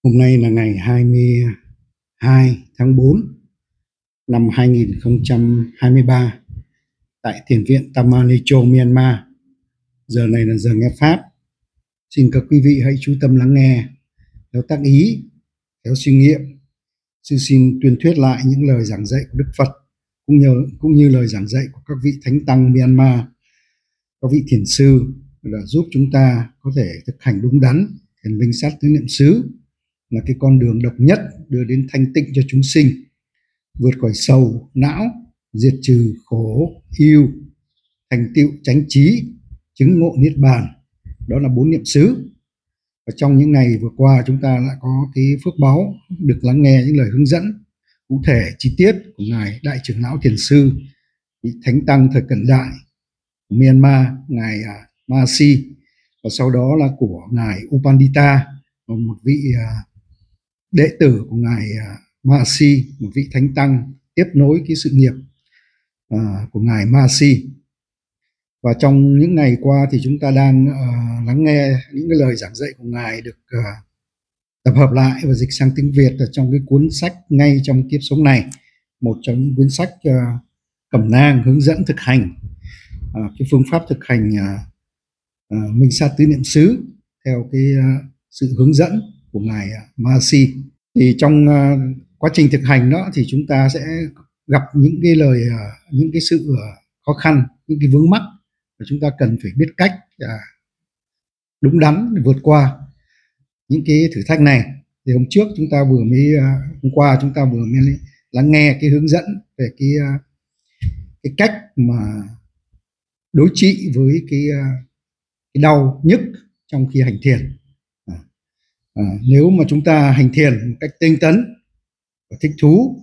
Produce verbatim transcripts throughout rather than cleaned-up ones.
Hôm nay là ngày hai mươi hai tháng tư năm hai nghìn không trăm hai mươi ba tại Thiền viện Tamanicho, Myanmar. Giờ này là giờ nghe Pháp. Xin các quý vị hãy chú tâm lắng nghe, theo tác ý, theo suy nghiệm. Sư xin tuyên thuyết lại những lời giảng dạy của Đức Phật cũng như, cũng như lời giảng dạy của các vị Thánh Tăng Myanmar, các vị thiền sư đã giúp chúng ta có thể thực hành đúng đắn thiền minh sát tứ niệm xứ, là cái con đường độc nhất đưa đến thanh tịnh cho chúng sinh, vượt khỏi sầu, não, diệt trừ khổ, ưu, thành tựu chánh trí, chứng ngộ niết bàn. Đó là bốn niệm xứ. Và trong những ngày vừa qua chúng ta lại có cái phước báu được lắng nghe những lời hướng dẫn cụ thể chi tiết của ngài Đại trưởng lão Thiền sư, vị Thánh Tăng thời cận đại của Myanmar, ngài Mahasi, và sau đó là của ngài Upandita, một vị đệ tử của ngài Mahasi, một vị Thánh Tăng tiếp nối cái sự nghiệp của ngài Mahasi. Và trong những ngày qua thì chúng ta đang uh, lắng nghe những cái lời giảng dạy của ngài được uh, tập hợp lại và dịch sang tiếng Việt ở trong cái cuốn sách Ngay trong kiếp sống này, một trong những cuốn sách uh, cẩm nang hướng dẫn thực hành uh, cái phương pháp thực hành uh, uh, minh sát tứ niệm xứ theo cái uh, sự hướng dẫn của ngài uh, Mahasi. Thì trong uh, quá trình thực hành đó thì chúng ta sẽ gặp những cái lời uh, những cái sự uh, khó khăn, những cái vướng mắc, và chúng ta cần phải biết cách à, đúng đắn để vượt qua những cái thử thách này. Thì hôm trước chúng ta vừa mới à, hôm qua chúng ta vừa mới lắng nghe cái hướng dẫn về cái à, cái cách mà đối trị với cái, à, cái đau nhức trong khi hành thiền. À, à, nếu mà chúng ta hành thiền một cách tinh tấn và thích thú,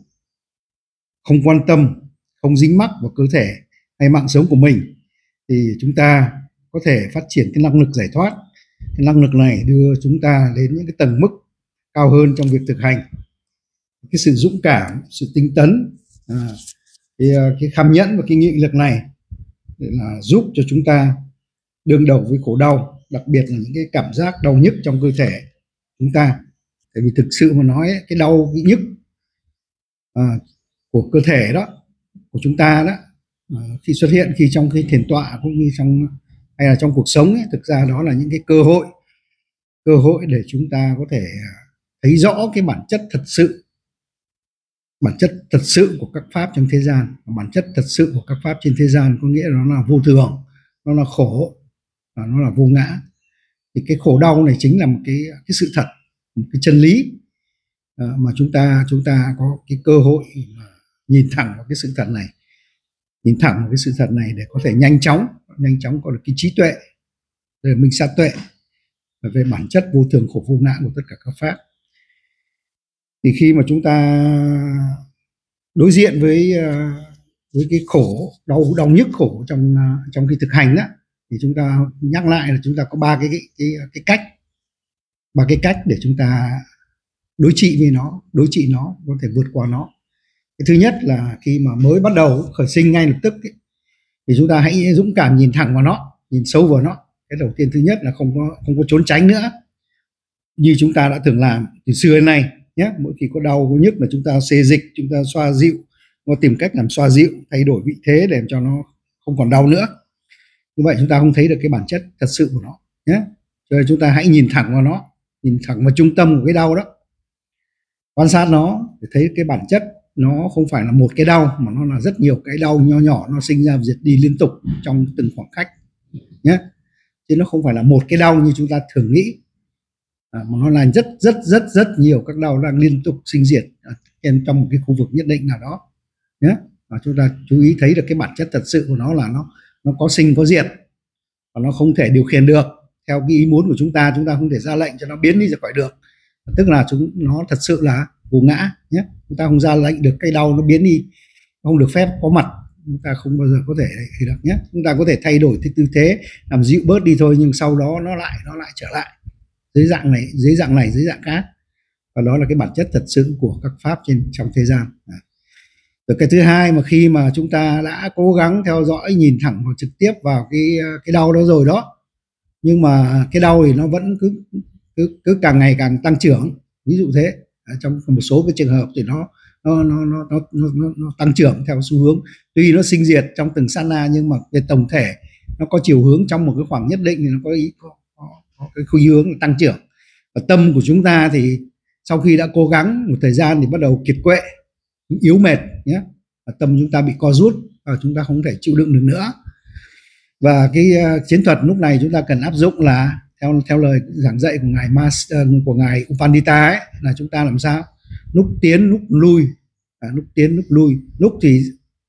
không quan tâm, không dính mắc vào cơ thể hay mạng sống của mình, thì chúng ta có thể phát triển cái năng lực giải thoát. Cái năng lực này đưa chúng ta đến những cái tầng mức cao hơn trong việc thực hành. Cái sự dũng cảm, sự tinh tấn, à, cái, cái kham nhẫn và cái nghị lực này để là giúp cho chúng ta đương đầu với khổ đau, đặc biệt là những cái cảm giác đau nhức trong cơ thể chúng ta. Tại vì thực sự mà nói, cái đau, cái nhức à, của cơ thể đó, của chúng ta đó, khi xuất hiện khi trong cái thiền tọa cũng như trong hay là trong cuộc sống ấy, thực ra đó là những cái cơ hội cơ hội để chúng ta có thể thấy rõ cái bản chất thật sự bản chất thật sự của các pháp trong thế gian. Bản chất thật sự của các pháp trên thế gian có nghĩa là nó là vô thường, nó là khổ, và nó là vô ngã. Thì cái khổ đau này chính là một cái cái sự thật, một cái chân lý mà chúng ta chúng ta có cái cơ hội mà nhìn thẳng vào cái sự thật này, nhìn thẳng vào cái sự thật này để có thể nhanh chóng nhanh chóng có được cái trí tuệ, để minh sát tuệ về bản chất vô thường khổ vô ngã của tất cả các pháp. Thì khi mà chúng ta đối diện với với cái khổ đau đau nhức khổ trong trong khi thực hành đó, thì chúng ta nhắc lại là chúng ta có ba cái cái cái, cái cách ba cái cách để chúng ta đối trị với nó, đối trị nó, có thể vượt qua nó. Cái thứ nhất là khi mà mới bắt đầu khởi sinh ngay lập tức ấy, thì chúng ta hãy dũng cảm nhìn thẳng vào nó, nhìn sâu vào nó. Cái đầu tiên thứ nhất là không có không có trốn tránh nữa như chúng ta đã thường làm từ xưa đến nay nhé. Mỗi khi có đau có nhức là chúng ta xê dịch, chúng ta xoa dịu, nó tìm cách làm xoa dịu, thay đổi vị thế để cho nó không còn đau nữa. Như vậy chúng ta không thấy được cái bản chất thật sự của nó nhé. Cho nên chúng ta hãy nhìn thẳng vào nó, nhìn thẳng vào trung tâm của cái đau đó, quan sát nó để thấy cái bản chất. Nó không phải là một cái đau mà nó là rất nhiều cái đau nho nhỏ, nó sinh ra diệt đi liên tục trong từng khoảng cách nhé. Chứ nó không phải là một cái đau như chúng ta thường nghĩ, à, mà nó là rất rất rất rất nhiều các đau đang liên tục sinh diệt trong một cái khu vực nhất định nào đó nhé. Và chúng ta chú ý thấy được cái bản chất thật sự của nó là nó nó có sinh có diệt, và nó không thể điều khiển được theo cái ý muốn của chúng ta. Chúng ta không thể ra lệnh cho nó biến đi ra khỏi được, tức là chúng nó thật sự là vô ngã nhé. Chúng ta không ra lệnh được cái đau nó biến đi, không được phép có mặt, chúng ta không bao giờ có thể được nhé. Chúng ta có thể thay đổi cái tư thế làm dịu bớt đi thôi, nhưng sau đó nó lại nó lại trở lại dưới dạng này dưới dạng này dưới dạng khác. Và đó là cái bản chất thật sự của các pháp trên trong thế gian. Rồi cái thứ hai, mà khi mà chúng ta đã cố gắng theo dõi, nhìn thẳng vào trực tiếp vào cái cái đau đó rồi đó, nhưng mà cái đau thì nó vẫn cứ cứ, cứ càng ngày càng tăng trưởng, ví dụ thế. À, trong một số cái trường hợp thì nó nó nó nó nó, nó, nó tăng trưởng theo xu hướng, tuy nó sinh diệt trong từng sát na nhưng mà về tổng thể nó có chiều hướng trong một cái khoảng nhất định thì nó có ý có, có, có cái khuynh hướng tăng trưởng. Và tâm của chúng ta thì sau khi đã cố gắng một thời gian thì bắt đầu kiệt quệ, yếu mệt nhé, và tâm chúng ta bị co rút và chúng ta không thể chịu đựng được nữa. Và cái uh, chiến thuật lúc này chúng ta cần áp dụng là theo theo lời giảng dạy của ngài Mas, uh, của ngài Upandita ấy, là chúng ta làm sao lúc tiến lúc lui, à, lúc tiến lúc lui, lúc thì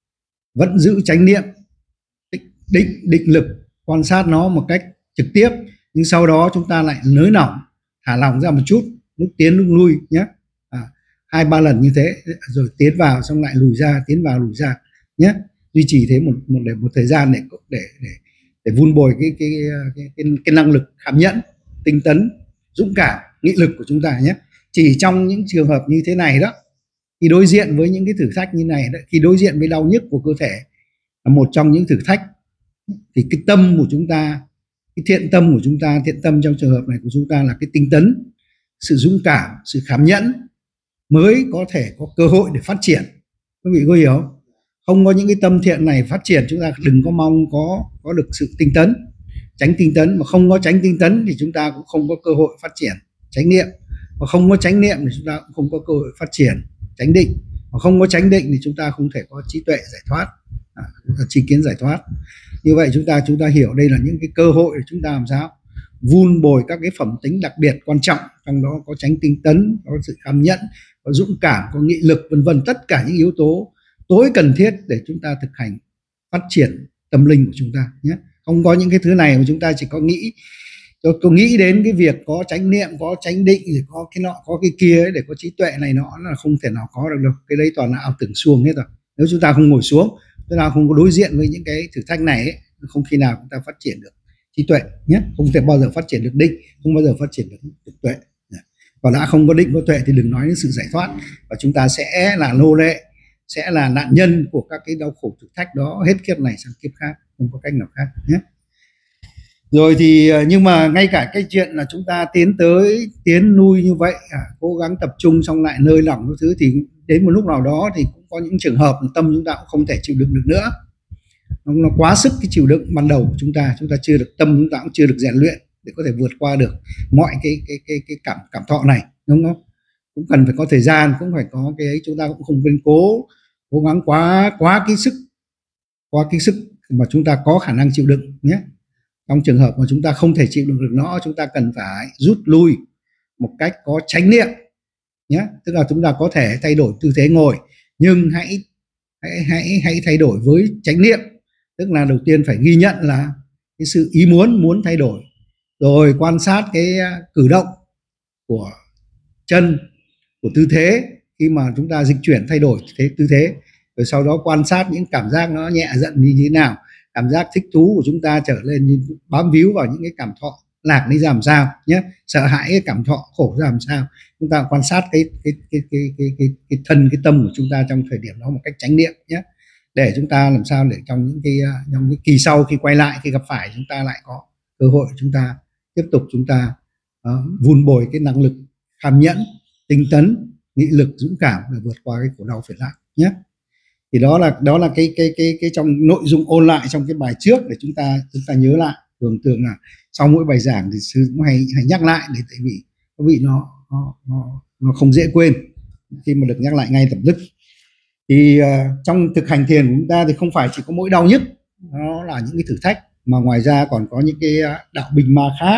vẫn giữ chánh niệm, định, định định lực quan sát nó một cách trực tiếp, nhưng sau đó chúng ta lại nới lỏng, thả lỏng ra một chút, lúc tiến lúc lui nhé, à, hai ba lần như thế, rồi tiến vào xong lại lùi ra, tiến vào lùi ra nhé, duy trì thế một một để một thời gian để để để để vun bồi cái cái cái, cái, cái năng lực cảm nhẫn, tinh tấn, dũng cảm, nghị lực của chúng ta nhé. Chỉ trong những trường hợp như thế này đó, khi đối diện với những cái thử thách như này đó, khi đối diện với đau nhức của cơ thể là một trong những thử thách, thì cái tâm của chúng ta, cái thiện tâm của chúng ta, thiện tâm trong trường hợp này của chúng ta là cái tinh tấn, sự dũng cảm, sự khám nhẫn mới có thể có cơ hội để phát triển. Quý vị có hiểu? Không có những cái tâm thiện này phát triển, chúng ta đừng có mong có có được sự tinh tấn, tránh tinh tấn. Mà không có tránh tinh tấn thì chúng ta cũng không có cơ hội phát triển chánh niệm, và không có chánh niệm thì chúng ta cũng không có cơ hội phát triển chánh định, và không có chánh định thì chúng ta không thể có trí tuệ giải thoát, à, tri kiến giải thoát. Như vậy chúng ta chúng ta hiểu đây là những cái cơ hội để chúng ta làm sao vun bồi các cái phẩm tính đặc biệt quan trọng, trong đó có chánh tinh tấn, có sự kham nhẫn, có dũng cảm, có nghị lực, vân vân, tất cả những yếu tố tối cần thiết để chúng ta thực hành phát triển tâm linh của chúng ta nhé. Không có những cái thứ này mà chúng ta chỉ có nghĩ tôi, tôi nghĩ đến cái việc có chánh niệm, có chánh định, rồi có cái nọ, có cái kia ấy, để có trí tuệ này nọ là không thể nào có được đâu. Cái đấy toàn là ảo tưởng suông hết rồi. Nếu chúng ta không ngồi xuống, chúng ta không có đối diện với những cái thử thách này ấy, không khi nào chúng ta phát triển được trí tuệ nhé, không thể bao giờ phát triển được định, không bao giờ phát triển được, được tuệ. Và đã không có định có tuệ thì đừng nói đến sự giải thoát, và chúng ta sẽ là nô lệ, sẽ là nạn nhân của các cái đau khổ thử thách đó hết kiếp này sang kiếp khác, không có cách nào khác nhé. Rồi thì nhưng mà ngay cả cái chuyện là chúng ta tiến tới tiến lui như vậy, à, cố gắng tập trung xong lại nơi lỏng các thứ, thì đến một lúc nào đó thì cũng có những trường hợp tâm chúng ta cũng không thể chịu đựng được nữa, nó, nó quá sức cái chịu đựng ban đầu của chúng ta, chúng ta chưa được, tâm chúng ta cũng chưa được rèn luyện để có thể vượt qua được mọi cái cái cái cái cảm cảm thọ này, đúng không? Cũng cần phải có thời gian, cũng phải có cái ấy, chúng ta cũng không nên cố cố gắng quá quá cái sức quá cái sức mà chúng ta có khả năng chịu đựng nhé. Trong trường hợp mà chúng ta không thể chịu đựng được nó, chúng ta cần phải rút lui một cách có chánh niệm nhé. Tức là chúng ta có thể thay đổi tư thế ngồi, nhưng hãy hãy hãy hãy thay đổi với chánh niệm. Tức là đầu tiên phải ghi nhận là cái sự ý muốn muốn thay đổi, rồi quan sát cái cử động của chân, của tư thế khi mà chúng ta dịch chuyển thay đổi thế tư thế, rồi sau đó quan sát những cảm giác nó nhẹ dần như thế nào, cảm giác thích thú của chúng ta trở lên, như bám víu vào những cái cảm thọ lạc đi ra làm sao nhé, sợ hãi cái cảm thọ khổ ra làm sao. Chúng ta quan sát cái cái cái cái cái cái, cái thân, cái tâm của chúng ta trong thời điểm đó một cách chánh niệm nhé, để chúng ta làm sao để trong những cái trong cái kỳ sau, khi quay lại, khi gặp phải, chúng ta lại có cơ hội chúng ta tiếp tục chúng ta uh, vun bồi cái năng lực kham nhẫn, tinh tấn, nghị lực, dũng cảm để vượt qua cái khổ đau phiền não nhé. Thì đó là đó là cái cái cái cái trong nội dung ôn lại trong cái bài trước để chúng ta chúng ta nhớ lại. Thường thường là sau mỗi bài giảng thì sư cũng hay hay nhắc lại, để tại vì có vị nó nó nó nó không dễ quên khi mà được nhắc lại ngay lập tức. Thì uh, trong thực hành thiền của chúng ta thì không phải chỉ có mỗi đau nhức, nó là những cái thử thách, mà ngoài ra còn có những cái đạo binh ma khác,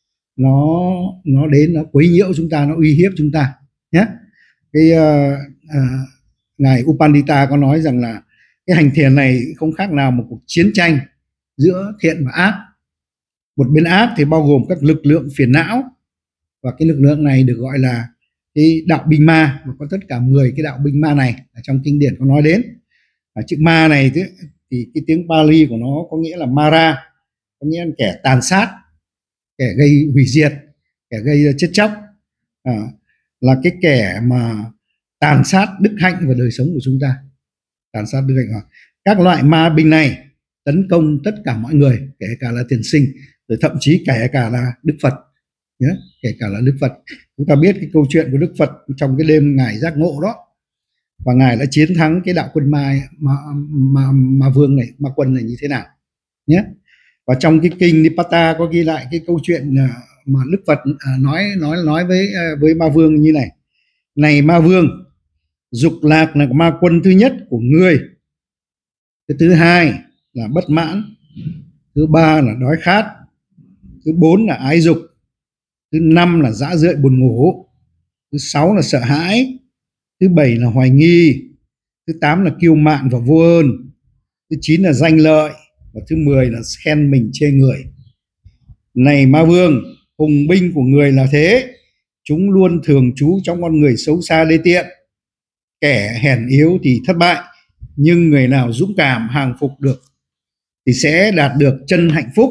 nó nó đến, nó quấy nhiễu chúng ta, nó uy hiếp chúng ta nhé. Cái uh, uh, ngài Upandita có nói rằng là cái hành thiền này không khác nào một cuộc chiến tranh giữa thiện và ác. Một bên ác thì bao gồm các lực lượng phiền não, và cái lực lượng này được gọi là cái đạo binh ma, và có tất cả mười cái đạo binh ma này ở trong kinh điển có nói đến. Và chữ ma này thì, thì cái tiếng Pali của nó có nghĩa là Mara, có nghĩa là kẻ tàn sát, kẻ gây hủy diệt, kẻ gây chết chóc, à, là cái kẻ mà tàn sát đức hạnh và đời sống của chúng ta, tàn sát đức hạnh. Các loại ma binh này tấn công tất cả mọi người, kể cả là thiền sinh, rồi thậm chí kể cả là Đức Phật nhé, kể cả là Đức Phật. Chúng ta biết cái câu chuyện của Đức Phật trong cái đêm Ngài giác ngộ đó, và Ngài đã chiến thắng cái đạo quân ma ma, ma, ma vương này, ma quân này như thế nào nhé. Và trong cái kinh Nipata có ghi lại cái câu chuyện mà Đức Phật nói nói nói với với ma vương như này: này ma vương, dục lạc là ma quân thứ nhất của ngươi, cái thứ hai là bất mãn, thứ ba là đói khát, thứ bốn là ái dục, thứ năm là dã rượi buồn ngủ, thứ sáu là sợ hãi, thứ bảy là hoài nghi, thứ tám là kiêu mạn và vô ơn, thứ chín là danh lợi, và thứ mười là khen mình chê người. Này ma vương, hùng binh của người là thế, chúng luôn thường trú trong con người xấu xa đê tiện. Kẻ hèn yếu thì thất bại, nhưng người nào dũng cảm hàng phục được thì sẽ đạt được chân hạnh phúc.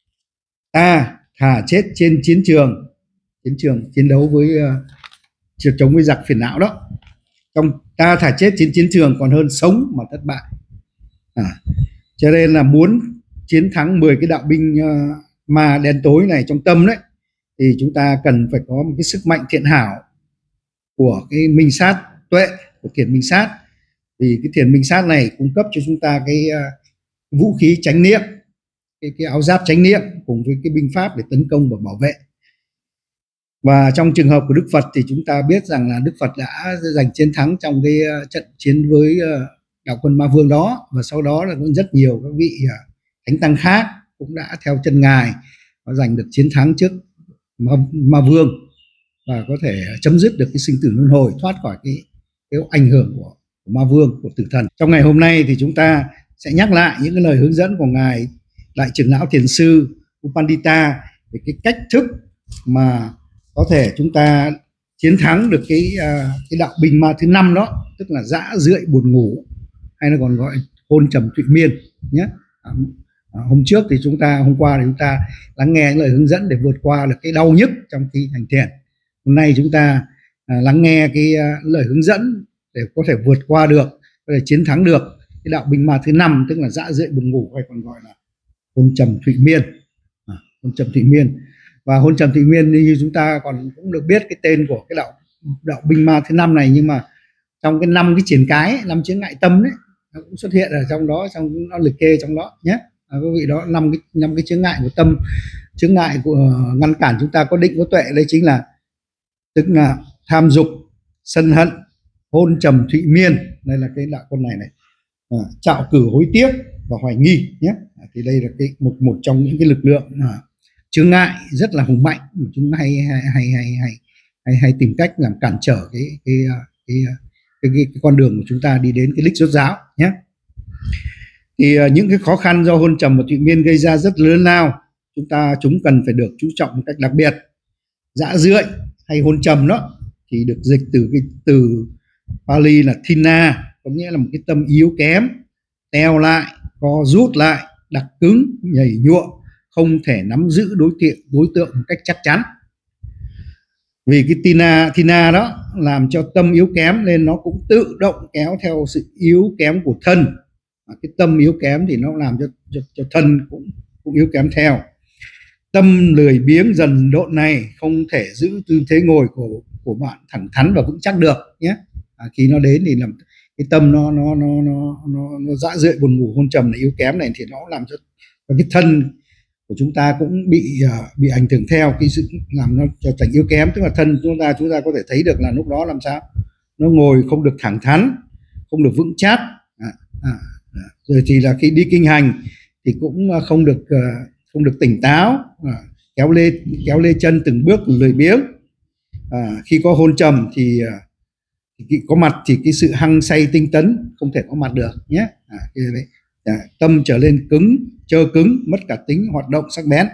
Ta thà chết trên chiến trường, chiến trường chiến đấu với uh, chống với giặc phiền não đó. Trong ta thà chết trên chiến trường còn hơn sống mà thất bại. À, cho nên là muốn chiến thắng mười cái đạo binh uh, ma đen tối này trong tâm đấy, thì chúng ta cần phải có một cái sức mạnh thiện hảo của cái minh sát tuệ, của thiền minh sát. Vì cái thiền minh sát này cung cấp cho chúng ta cái uh, vũ khí chánh niệm, cái, cái áo giáp chánh niệm cùng với cái binh pháp để tấn công và bảo vệ. Và trong trường hợp của Đức Phật thì chúng ta biết rằng là Đức Phật đã giành chiến thắng trong cái uh, trận chiến với uh, đạo quân ma vương đó, và sau đó là cũng rất nhiều các vị uh, thánh tăng khác cũng đã theo chân Ngài và giành được chiến thắng trước ma, ma vương, và có thể chấm dứt được cái sinh tử luân hồi, thoát khỏi cái, cái ảnh hưởng của, của ma vương, của tử thần. Trong ngày hôm nay thì chúng ta sẽ nhắc lại những cái lời hướng dẫn của Ngài Đại trưởng lão Thiền sư U Pandita về cái cách thức mà có thể chúng ta chiến thắng được cái uh, cái đạo binh ma thứ năm đó, tức là dã rượi buồn ngủ, hay nó còn gọi hôn trầm thụy miên nhé. À, hôm trước thì chúng ta hôm qua thì chúng ta lắng nghe những lời hướng dẫn để vượt qua được cái đau nhức trong khi hành thiền. Hôm nay chúng ta uh, lắng nghe cái uh, lời hướng dẫn để có thể vượt qua được, có thể chiến thắng được cái đạo binh ma thứ năm, tức là dã rượi buồn ngủ, hay còn gọi là hôn trầm thụy miên. À, hôn trầm thụy miên. Và hôn trầm thụy miên như chúng ta còn cũng được biết cái tên của cái đạo đạo binh ma thứ năm này, nhưng mà trong cái năm cái triển cái, năm chướng ngại tâm đấy, nó cũng xuất hiện ở trong đó, trong nó liệt kê trong đó nhé. À, quý vị, đó năm cái năm cái chướng ngại của tâm, chướng ngại của ngăn cản chúng ta có định có tuệ, đây chính là tức là tham dục, sân hận, hôn trầm thụy miên, đây là cái đạo con này này, à, trạo cử hối tiếc và hoài nghi nhé. À, thì đây là cái một một trong những cái lực lượng à, chướng ngại rất là hùng mạnh mà chúng hay hay hay hay hay hay, hay tìm cách làm cản trở cái cái cái, cái, cái, cái, cái con đường của chúng ta đi đến cái đích rốt ráo nhé. Thì uh, những cái khó khăn do hôn trầm và thụy miên gây ra rất lớn lao, chúng ta chúng cần phải được chú trọng một cách đặc biệt. Dã rượi hay hôn trầm đó thì được dịch từ cái từ Pali là thina, có nghĩa là một cái tâm yếu kém, teo lại, co rút lại, đặc cứng, nhảy nhụa, không thể nắm giữ đối tượng đối tượng một cách chắc chắn. Vì cái tina thina đó làm cho tâm yếu kém nên nó cũng tự động kéo theo sự yếu kém của thân. À, cái tâm yếu kém thì nó làm cho, cho, cho thân cũng cũng yếu kém theo. Tâm lười biếng dần độn này không thể giữ tư thế ngồi của của bạn thẳng thắn và vững chắc được nhé. À, khi nó đến thì làm cái tâm nó nó nó nó nó, nó dã rượi buồn ngủ hôn trầm này, yếu kém này, thì nó làm cho cái thân của chúng ta cũng bị uh, bị ảnh hưởng theo cái sự làm nó trở thành yếu kém. Tức là thân chúng ta chúng ta có thể thấy được là lúc đó làm sao nó ngồi không được thẳng thắn, không được vững chắc. À, à, à. Rồi thì là khi đi kinh hành thì cũng không được uh, không được tỉnh táo, à, kéo lê kéo lê chân từng bước lười biếng. À, khi có hôn trầm thì, uh, thì có mặt thì cái sự hăng say tinh tấn không thể có mặt được nhé. À, đấy. À, tâm trở lên cứng, trơ cứng, mất cả tính hoạt động sắc bén.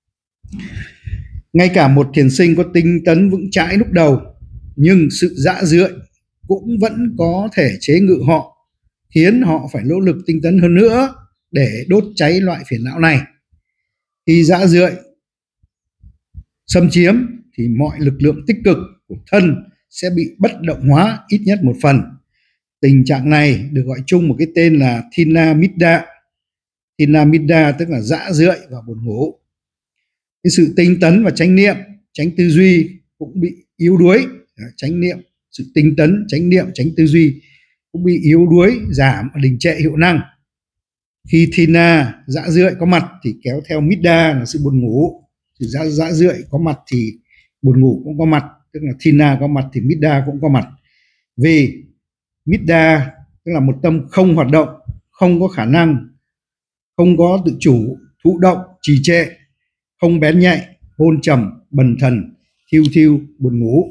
Ngay cả một thiền sinh có tinh tấn vững chãi lúc đầu, nhưng sự dã rượi cũng vẫn có thể chế ngự họ, khiến họ phải nỗ lực tinh tấn hơn nữa để đốt cháy loại phiền não này. Khi dã rượi xâm chiếm thì mọi lực lượng tích cực của thân sẽ bị bất động hóa ít nhất một phần. Tình trạng này được gọi chung một cái tên là Thina Middha. Thina Middha tức là dã rượi và buồn ngủ. Cái sự tinh tấn và chánh niệm tránh tư duy cũng bị yếu đuối, chánh niệm, sự tinh tấn, chánh niệm, tránh tư duy cũng bị yếu đuối, giảm, đình trệ hiệu năng. Khi thina, dã rượi có mặt thì kéo theo midda là sự buồn ngủ. Thì dã, dã rượi có mặt thì buồn ngủ cũng có mặt, tức là thina có mặt thì midda cũng có mặt. Vì midda tức là một tâm không hoạt động, không có khả năng, không có tự chủ, thụ động, trì trệ, không bén nhạy, hôn trầm, bần thần, thiêu thiêu, buồn ngủ.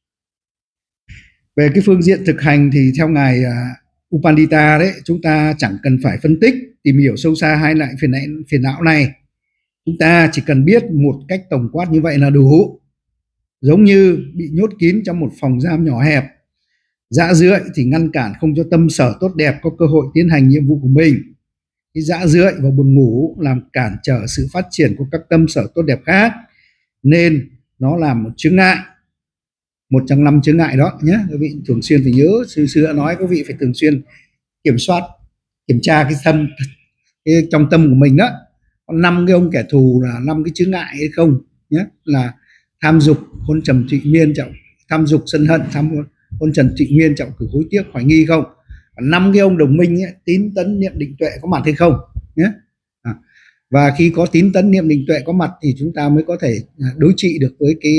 Về cái phương diện thực hành thì theo ngài uh, Upandita đấy, chúng ta chẳng cần phải phân tích, tìm hiểu sâu xa hai loại phiền, phiền não này. Chúng ta chỉ cần biết một cách tổng quát như vậy là đủ. Giống như bị nhốt kín trong một phòng giam nhỏ hẹp, dã rượi thì ngăn cản không cho tâm sở tốt đẹp có cơ hội tiến hành nhiệm vụ của mình. Cái dã rượi và buồn ngủ làm cản trở sự phát triển của các tâm sở tốt đẹp khác, nên nó là một chướng ngại, một trong năm chướng ngại đó nhé. Các vị thường xuyên phải nhớ, sư sư đã nói các vị phải thường xuyên kiểm soát, kiểm tra cái tâm, cái trong tâm của mình đó. Có năm cái ông kẻ thù là năm cái chướng ngại hay không nhé, là tham dục, hôn trầm thụy miên, trọng tham dục, sân hận, tham hôn trầm thụy miên, trọng cử, hối tiếc, hoài nghi không. Năm cái ông đồng minh ấy, tín tấn niệm định tuệ có mặt hay không nhé. À, và khi có tín tấn niệm định tuệ có mặt thì chúng ta mới có thể đối trị được với cái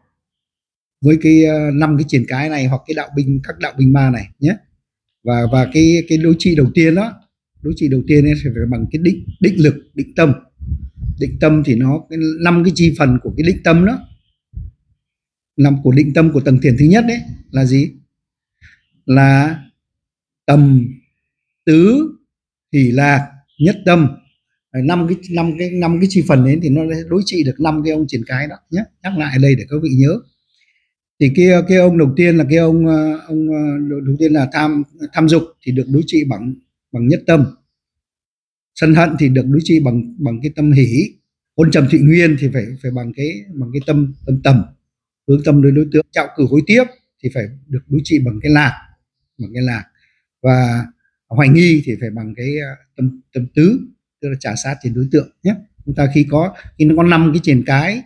với cái năm cái triển cái này, hoặc cái đạo binh, các đạo binh ma này nhé. Và và cái cái đối trị đầu tiên đó, đối trị đầu tiên ấy phải, phải bằng cái định định lực, định tâm. Định tâm thì nó cái năm cái chi phần của cái định tâm đó, năm của định tâm của tầng thiền thứ nhất đấy là gì? Là tầm, tứ, hỷ lạc, nhất tâm. Năm cái năm cái năm cái chi phần đấy thì nó đối trị được năm cái ông triển cái đó nhé. Nhắc lại ở đây để các vị nhớ. Thì cái cái ông đầu tiên là cái ông ông đầu tiên là tham tham dục thì được đối trị bằng bằng nhất tâm. Sân hận thì được đối trị bằng bằng cái tâm hỷ. Hôn trầm thụy nguyên thì phải phải bằng cái bằng cái tâm tâm tầm, hướng tâm đối đối tượng. Trạo cử, hối tiếc thì phải được đối trị bằng cái lạc, bằng cái lạc. Và hoài nghi thì phải bằng cái tâm tâm tứ, tức là trả sát trên đối tượng nhé. Chúng ta khi có khi nó có năm cái triển cái,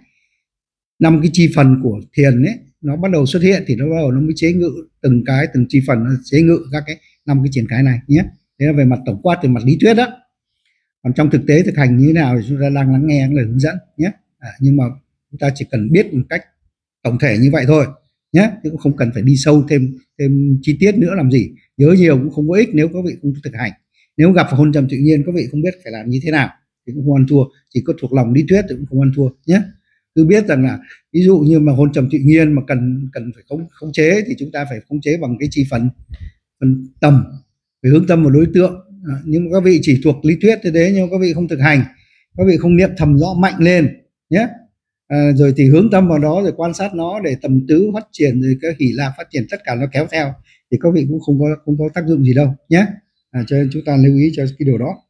năm cái chi phần của thiền ấy, nó bắt đầu xuất hiện thì nó bắt đầu nó mới chế ngự từng cái, từng chi phần nó chế ngự các cái năm cái triển cái này nhé. Thế là về mặt tổng quát, về mặt lý thuyết đó. Còn trong thực tế thực hành như thế nào thì chúng ta đang lắng nghe lời hướng dẫn nhé. À, nhưng mà chúng ta chỉ cần biết một cách tổng thể như vậy thôi nhé, chứ cũng không cần phải đi sâu thêm thêm chi tiết nữa làm gì. Nhớ nhiều cũng không có ích nếu các vị không thực hành. Nếu gặp hôn trầm tự nhiên các vị không biết phải làm như thế nào thì cũng không ăn thua, chỉ có thuộc lòng lý thuyết thì cũng không ăn thua nhé. Cứ biết rằng là ví dụ như mà hôn trầm tự nhiên mà cần cần phải khống khống chế thì chúng ta phải khống chế bằng cái chi phần phần tầm, phải hướng tâm vào đối tượng. À, nhưng mà các vị chỉ thuộc lý thuyết thế đấy, nhưng mà các vị không thực hành, các vị không niệm thầm rõ mạnh lên nhé. À, rồi thì hướng tâm vào đó, rồi quan sát nó để tầm tứ phát triển, rồi cái hỷ lạc phát triển, tất cả nó kéo theo thì các vị cũng không có không có tác dụng gì đâu nhé. À, cho nên chúng ta lưu ý cho cái điều đó.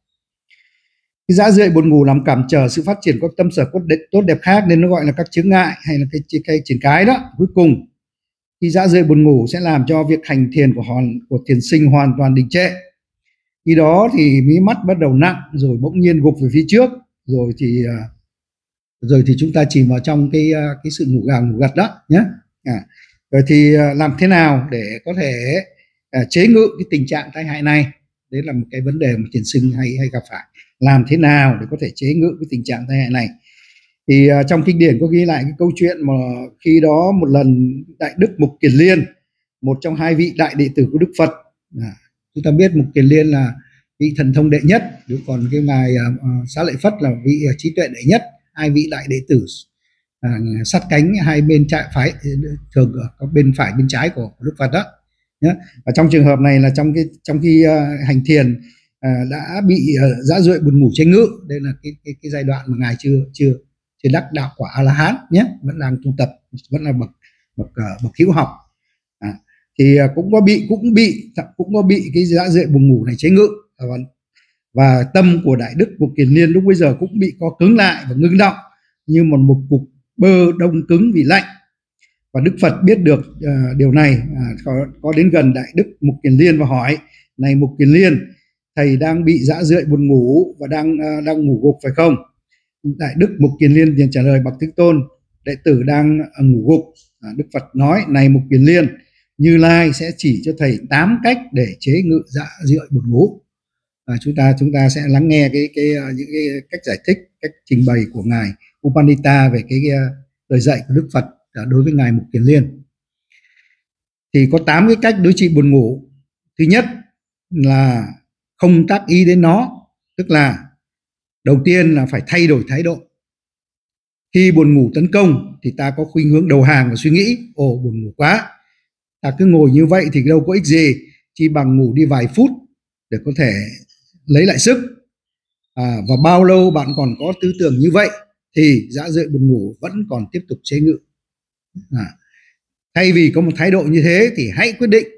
Cái dã rượi buồn ngủ làm cản trở sự phát triển của tâm sở tốt đẹp khác nên nó gọi là các chướng ngại hay là cái cái triển cái đó. Cuối cùng khi dã rượi buồn ngủ sẽ làm cho việc hành thiền của hoàn của thiền sinh hoàn toàn đình trệ. Khi đó thì mí mắt bắt đầu nặng, rồi bỗng nhiên gục về phía trước, rồi thì rồi thì chúng ta chìm vào trong cái cái sự ngủ gà ngủ gật đó nhé. À, rồi thì làm thế nào để có thể à, chế ngự cái tình trạng tai hại này? Đấy là một cái vấn đề mà thiền sinh hay hay gặp phải. Làm thế nào để có thể chế ngự cái tình trạng tai hại này? Thì uh, trong kinh điển có ghi lại cái câu chuyện mà khi đó một lần Đại Đức Mục Kiền Liên, một trong hai vị đại đệ tử của Đức Phật, à, chúng ta biết Mục Kiền Liên là vị thần thông đệ nhất, còn cái ngài uh, Xá Lợi Phất là vị uh, trí tuệ đệ nhất. Hai vị đại đệ tử uh, sát cánh hai bên trái phải, thường có bên phải bên trái của Đức Phật đó nhé. Và trong trường hợp này là trong cái trong khi uh, hành thiền À, đã bị uh, dã rượi buồn ngủ chế ngự. Đây là cái, cái cái giai đoạn mà ngài chưa chưa chưa đắc đạo quả A La Hán nhé, vẫn đang tu tập, vẫn là bậc bậc uh, bậc hữu học. À, thì uh, cũng có bị cũng bị cũng có bị cái dã rượi buồn ngủ này chế ngự. À, và, và tâm của Đại Đức Mục Kiền Liên lúc bây giờ cũng bị co cứng lại và ngưng động như một một cục bơ đông cứng vì lạnh. Và Đức Phật biết được uh, điều này, à, có, có đến gần Đại Đức Mục Kiền Liên và hỏi: này Mục Kiền Liên, thầy đang bị dã rượi buồn ngủ và đang uh, đang ngủ gục phải không? Đại Đức Mục Kiền Liên liền trả lời: bậc Thế Tôn, đệ tử đang ngủ gục. À, Đức Phật nói: này Mục Kiền Liên, Như Lai sẽ chỉ cho thầy tám cách để chế ngự dạ rượi buồn ngủ. À, chúng ta chúng ta sẽ lắng nghe cái cái những cái cách giải thích, cách trình bày của ngài Upandita về cái, cái lời dạy của Đức Phật đối với ngài Mục Kiền Liên. Thì có tám cái cách đối trị buồn ngủ. Thứ nhất là không tác ý đến nó, tức là đầu tiên là phải thay đổi thái độ. Khi buồn ngủ tấn công thì ta có khuynh hướng đầu hàng và suy nghĩ: ồ, buồn ngủ quá, ta cứ ngồi như vậy thì đâu có ích gì, chỉ bằng ngủ đi vài phút để có thể lấy lại sức. À, và bao lâu bạn còn có tư tưởng như vậy thì dã rượi buồn ngủ vẫn còn tiếp tục chế ngự. À, thay vì có một thái độ như thế thì hãy quyết định: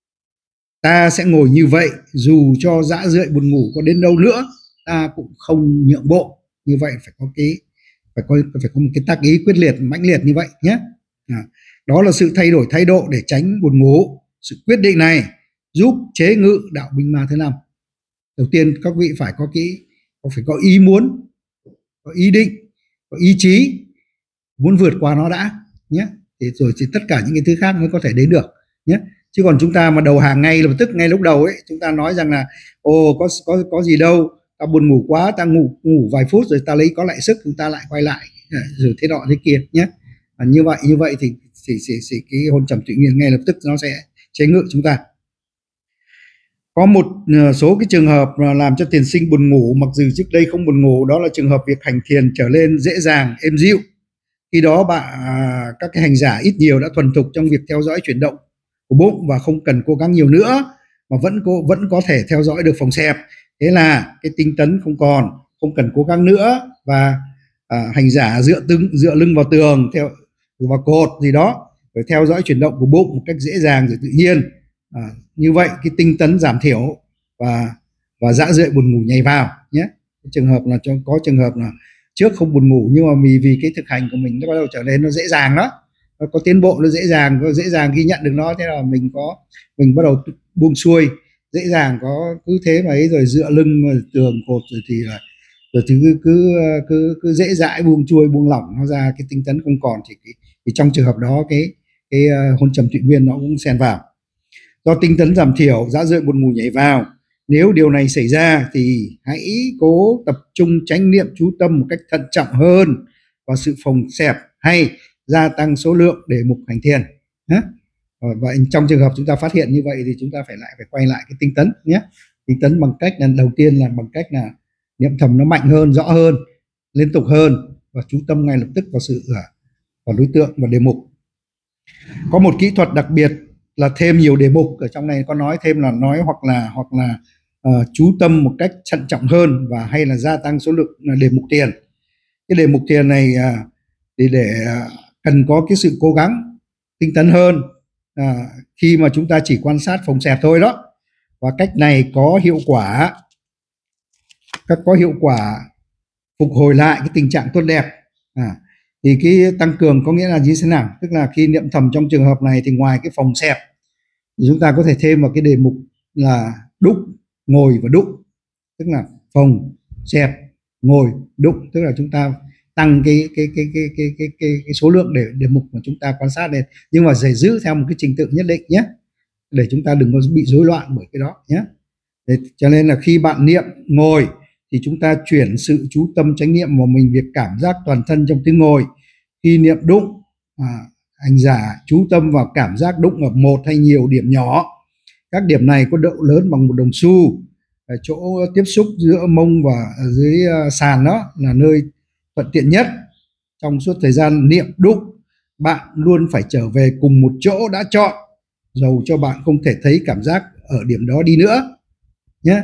ta sẽ ngồi như vậy, dù cho dã rượi buồn ngủ có đến đâu nữa ta cũng không nhượng bộ. Như vậy phải có cái phải có phải có một cái tác ý quyết liệt, mãnh liệt như vậy nhé. À, đó là sự thay đổi thái độ để tránh buồn ngủ. Sự quyết định này giúp chế ngự đạo binh ma thứ năm. Đầu tiên các vị phải có cái phải có ý muốn, có ý định, có ý chí muốn vượt qua nó đã nhé. Thì rồi thì tất cả những cái thứ khác mới có thể đến được nhé. Chứ còn chúng ta mà đầu hàng ngay lập tức, ngay lúc đầu ấy, chúng ta nói rằng là ồ có có có gì đâu, ta buồn ngủ quá, ta ngủ ngủ vài phút rồi ta lấy có lại sức, chúng ta lại quay lại rồi thế nọ thế kia nhé. À, như vậy như vậy thì thì, thì, thì cái hôn trầm tự nhiên ngay lập tức nó sẽ chế ngự chúng ta. Có một số cái trường hợp làm cho tiền sinh buồn ngủ mặc dù trước đây không buồn ngủ, đó là trường hợp việc hành thiền trở lên dễ dàng, êm dịu. Khi đó bạn các cái hành giả ít nhiều đã thuần thục trong việc theo dõi chuyển động của bụng và không cần cố gắng nhiều nữa mà vẫn có vẫn có thể theo dõi được phòng xẹp. Thế là cái tinh tấn không còn, không cần cố gắng nữa, và à, hành giả dựa tưng dựa lưng vào tường, theo vào cột gì đó, rồi theo dõi chuyển động của bụng một cách dễ dàng rồi tự nhiên. À, như vậy cái tinh tấn giảm thiểu và và dã rượi buồn ngủ nhảy vào nhé. Trường hợp là trong có trường hợp là trước không buồn ngủ nhưng mà vì vì cái thực hành của mình nó bắt đầu trở nên nó dễ dàng đó, nó có tiến bộ, nó dễ dàng, nó dễ dàng ghi nhận được nó, thế là mình có mình bắt đầu buông xuôi dễ dàng, có cứ thế mà ấy, rồi dựa lưng tường cột rồi thì là rồi thì cứ cứ cứ, cứ dễ dãi buông xuôi buông lỏng nó ra, cái tinh tấn không còn thì, cái, thì trong trường hợp đó cái cái uh, hôn trầm tụy nguyên nó cũng xen vào. Do tinh tấn giảm thiểu, dã rượi buồn ngủ nhảy vào. Nếu điều này xảy ra thì hãy cố tập trung chánh niệm chú tâm một cách thận trọng hơn vào sự phòng xẹp hay gia tăng số lượng đề mục hành thiền. Và trong trường hợp chúng ta phát hiện như vậy thì chúng ta phải lại phải quay lại cái tinh tấn nhé. Tinh tấn bằng cách là đầu tiên là bằng cách là niệm thầm nó mạnh hơn, rõ hơn, liên tục hơn và chú tâm ngay lập tức vào sự vào đối tượng và đề mục. Có một kỹ thuật đặc biệt là thêm nhiều đề mục, ở trong này có nói thêm là nói hoặc là hoặc là uh, chú tâm một cách thận trọng hơn và hay là gia tăng số lượng đề mục thiền. Cái đề mục thiền này uh, thì để uh, cần có cái sự cố gắng tinh tấn hơn uh, khi mà chúng ta chỉ quan sát phòng xẹp thôi đó. Và cách này có hiệu quả các có hiệu quả phục hồi lại cái tình trạng tốt đẹp. À, thì cái tăng cường có nghĩa là như thế nào? Tức là khi niệm thầm trong trường hợp này thì ngoài cái phòng xẹp thì chúng ta có thể thêm vào cái đề mục là đúc, ngồi và đúc, tức là phòng xẹp, ngồi, đúc, tức là chúng ta tăng cái cái cái cái cái cái cái, cái số lượng để đề mục mà chúng ta quan sát lên, nhưng mà phải giữ theo một cái trình tự nhất định nhé, để chúng ta đừng có bị rối loạn bởi cái đó nhé. Để, cho nên là khi bạn niệm ngồi thì chúng ta chuyển sự chú tâm chánh niệm vào mình, việc cảm giác toàn thân trong tiếng ngồi. Khi niệm đụng, à, hành giả chú tâm vào cảm giác đụng ở một hay nhiều điểm nhỏ. Các điểm này có độ lớn bằng một đồng xu. Ở chỗ tiếp xúc giữa mông và dưới sàn đó là nơi thuận tiện nhất. Trong suốt thời gian niệm đụng, bạn luôn phải trở về cùng một chỗ đã chọn, dầu cho bạn không thể thấy cảm giác ở điểm đó đi nữa nhé.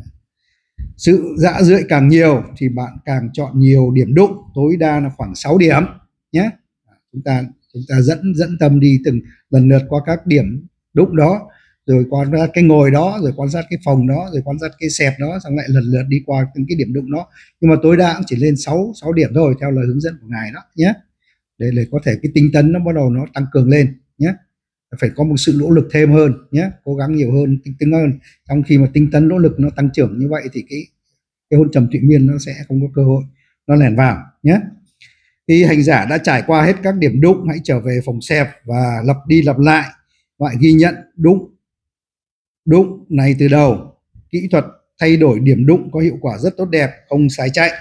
Sự dã rượi càng nhiều thì bạn càng chọn nhiều điểm đụng, tối đa là khoảng sáu điểm nhé. Chúng ta chúng ta dẫn dẫn tâm đi từng lần lượt qua các điểm đụng đó, rồi quan sát cái ngồi đó, rồi quan sát cái phòng đó, rồi quan sát cái xẹp đó, xong lại lần lượt đi qua từng cái điểm đụng đó. Nhưng mà tối đa cũng chỉ lên sáu sáu điểm thôi theo lời hướng dẫn của ngài đó nhé. Để để có thể cái tinh tấn nó bắt đầu nó tăng cường lên nhé. Phải có một sự nỗ lực thêm hơn nhé, cố gắng nhiều hơn, tinh tấn hơn. Trong khi mà tinh tấn nỗ lực nó tăng trưởng như vậy thì cái cái hôn trầm tụy miên nó sẽ không có cơ hội nó lẻn vào nhé. Khi hành giả đã trải qua hết các điểm đụng, hãy trở về phòng xẹp và lặp đi lặp lại loại ghi nhận đụng đụng này từ đầu. Kỹ thuật thay đổi điểm đụng có hiệu quả rất tốt đẹp, không sai chạy.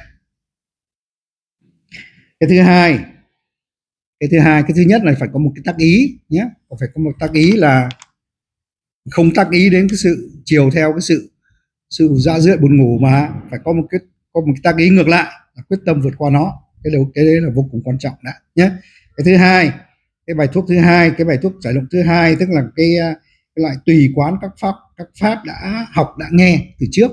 Cái thứ hai, cái thứ hai, cái thứ nhất là phải có một cái tác ý nhé, phải có một tác ý là không tác ý đến cái sự chiều theo cái sự sự dạ rượi buồn ngủ, mà phải có một cái có một cái tác ý ngược lại là quyết tâm vượt qua nó. Cái đầu cái đấy là vô cùng quan trọng đã nhé. Cái thứ hai, cái bài thuốc thứ hai, cái bài thuốc giải độc thứ hai, tức là cái, cái loại tùy quán các pháp các pháp đã học đã nghe từ trước.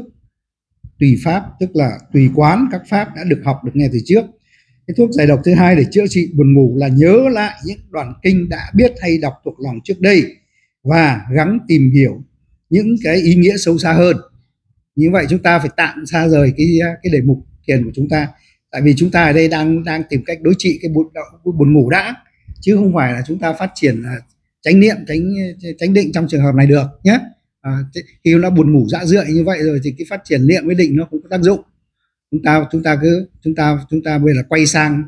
Tùy pháp tức là tùy quán các pháp đã được học được nghe từ trước. Cái thuốc giải độc thứ hai để chữa trị buồn ngủ là nhớ lại những đoạn kinh đã biết hay đọc thuộc lòng trước đây và gắng tìm hiểu những cái ý nghĩa sâu xa hơn. Như vậy chúng ta phải tạm xa rời cái cái đề mục thiền của chúng ta, tại vì chúng ta ở đây đang đang tìm cách đối trị cái buồn, buồn ngủ đã, chứ không phải là chúng ta phát triển chánh niệm, chánh chánh định trong trường hợp này được nhé. À, khi nó buồn ngủ dã rượi như vậy rồi thì cái phát triển niệm với định nó không có tác dụng. Chúng ta chúng ta cứ chúng ta chúng ta bây giờ quay sang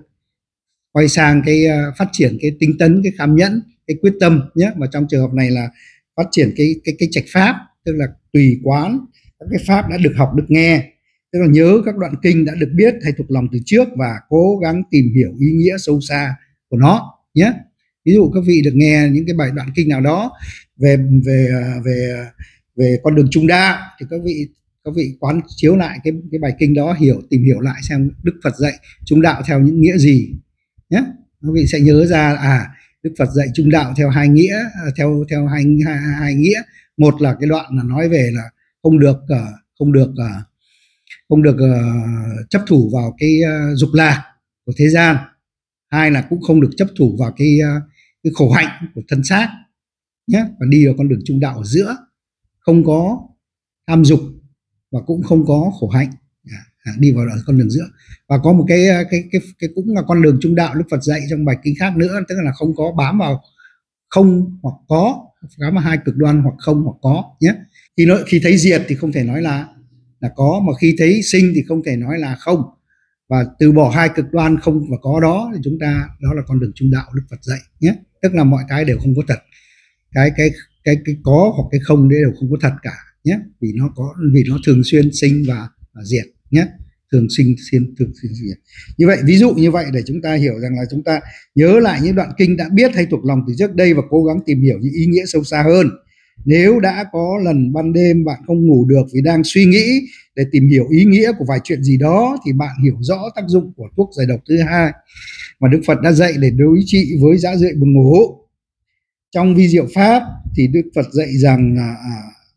quay sang cái uh, phát triển cái tinh tấn, cái kham nhẫn, cái quyết tâm nhé. Và trong trường hợp này là phát triển cái cái cái trạch pháp, tức là tùy quán các cái pháp đã được học được nghe, tức là nhớ các đoạn kinh đã được biết hay thuộc lòng từ trước và cố gắng tìm hiểu ý nghĩa sâu xa của nó nhé. Ví dụ các vị được nghe những cái bài đoạn kinh nào đó về về về về con đường trung đạo thì các vị các vị quán chiếu lại cái cái bài kinh đó, hiểu tìm hiểu lại xem Đức Phật dạy trung đạo theo những nghĩa gì nhé. Các vị sẽ nhớ ra à Đức Phật dạy trung đạo theo hai nghĩa, theo theo hai hai, hai nghĩa. Một là cái đoạn là nói về là không được không được không được chấp thủ vào cái dục lạc của thế gian. Hai là cũng không được chấp thủ vào cái cái khổ hạnh của thân xác nhé, và đi vào con đường trung đạo ở giữa, không có tham dục và cũng không có khổ hạnh, đi vào con đường giữa. Và có một cái cái cái cái cũng là con đường trung đạo Đức Phật dạy trong bài kinh khác nữa, tức là không có bám vào không hoặc có, bám vào hai cực đoan hoặc không hoặc có nhé. Khi nó khi thấy diệt thì không thể nói là là có, mà khi thấy sinh thì không thể nói là không. Và từ bỏ hai cực đoan không và có đó thì chúng ta, đó là con đường trung đạo Đức Phật dạy nhé. Tức là mọi cái đều không có thật, cái cái cái cái có hoặc cái không đấy đều không có thật cả nhé, vì nó có vì nó thường xuyên sinh và, và diệt nhé, thường sinh xuyên thường xuyên diệt. Như vậy ví dụ như vậy để chúng ta hiểu rằng là chúng ta nhớ lại những đoạn kinh đã biết hay thuộc lòng từ trước đây và cố gắng tìm hiểu những ý nghĩa sâu xa hơn. Nếu đã có lần ban đêm bạn không ngủ được vì đang suy nghĩ để tìm hiểu ý nghĩa của vài chuyện gì đó, thì bạn hiểu rõ tác dụng của thuốc giải độc thứ hai mà Đức Phật đã dạy để đối trị với dã rượi buồn ngủ. Trong vi diệu pháp thì Đức Phật dạy rằng là à,